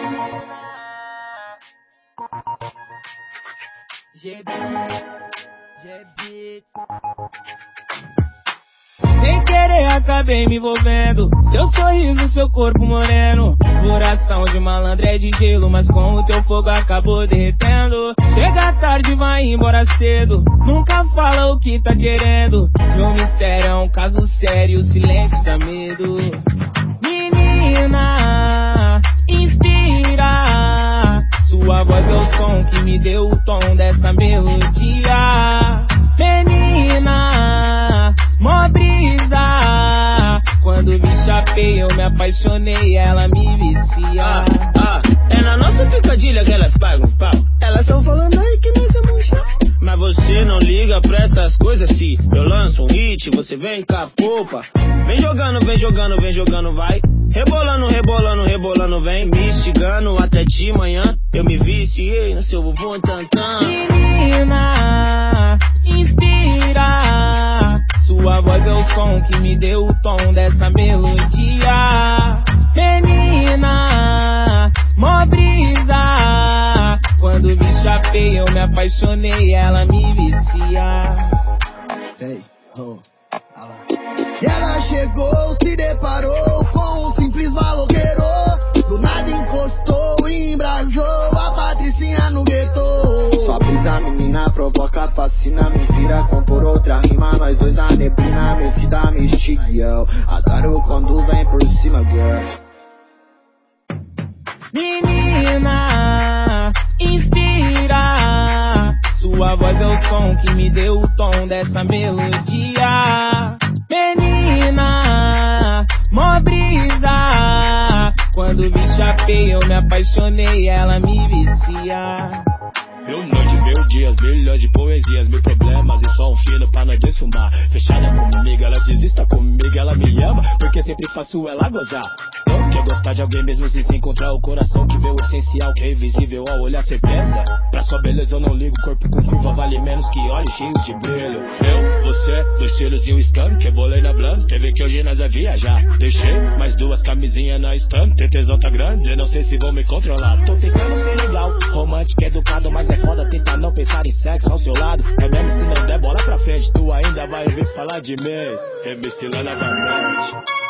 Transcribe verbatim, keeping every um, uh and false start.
Sem querer acabei me envolvendo, seu sorriso, seu corpo moreno. Coração de malandro é de gelo, mas com o teu fogo acabou derretendo. Chega tarde, vai embora cedo, nunca fala o que tá querendo. Meu mistério é um caso sério, o silêncio dá medo. Menina, inspira, sua voz é o som que me deu o tom dessa melodia. Menina, mó brisa, quando me chapei eu me apaixonei, ela me vicia. Ah, ah, é na nossa picadilha que elas pagam pau. Elas tão falando aí que nós é manchão. Mas você não liga pra essas coisas. Se eu lanço um hit, você vem com a polpa. Vem jogando, vem jogando, vem jogando, vai. Rebolando, rebolando, rebolando, vem. Me instigando até de manhã. Eu me viciei no seu bumbum tantã. Menina, inspira, sua voz é o som que me deu o tom dessa melodia. Menina, mó brisa, quando me chapei eu me apaixonei, ela me vicia. Hey, oh, e ela chegou, se deparou com um simples maloqueiro. Do nada encostou, embrasou a Patricinha no gueto. Sua brisa, menina, provoca, fascina, me inspira, compor outra rima. Nós dois na neblina, mecida, me instiga. Adoro quando vem por cima, girl. Menina, inspira, sua voz é o som que me deu o tom dessa melodia. Menina, mó brisa, quando me chapei eu me apaixonei, ela me vicia. Mil noites, mil dias, milhões de poesias, mil problemas e só um fino pra nós desfumar. Fechada comigo, ela desista comigo, ela me ama, porque sempre faço ela gozar. Não quer gostar de alguém mesmo se se encontrar o coração que vê o essencial, que é invisível ao olhar cê pensa. Pra sua beleza eu não ligo, corpo com curva vale menos que olhos cheios de brilho. Eu, você, dois filhos e um skunk, rebolei na blanca, teve que hoje nós vai viajar. Deixei mais duas camisinhas na estante, tesão tá grande, não sei se vou me controlar. Tô tentando ser legal, romântico, educado, mas é foda tentar não pensar em sexo ao seu lado. É mesmo se não der bola pra frente, tu ainda vai ouvir falar de mim. M C lá novamente.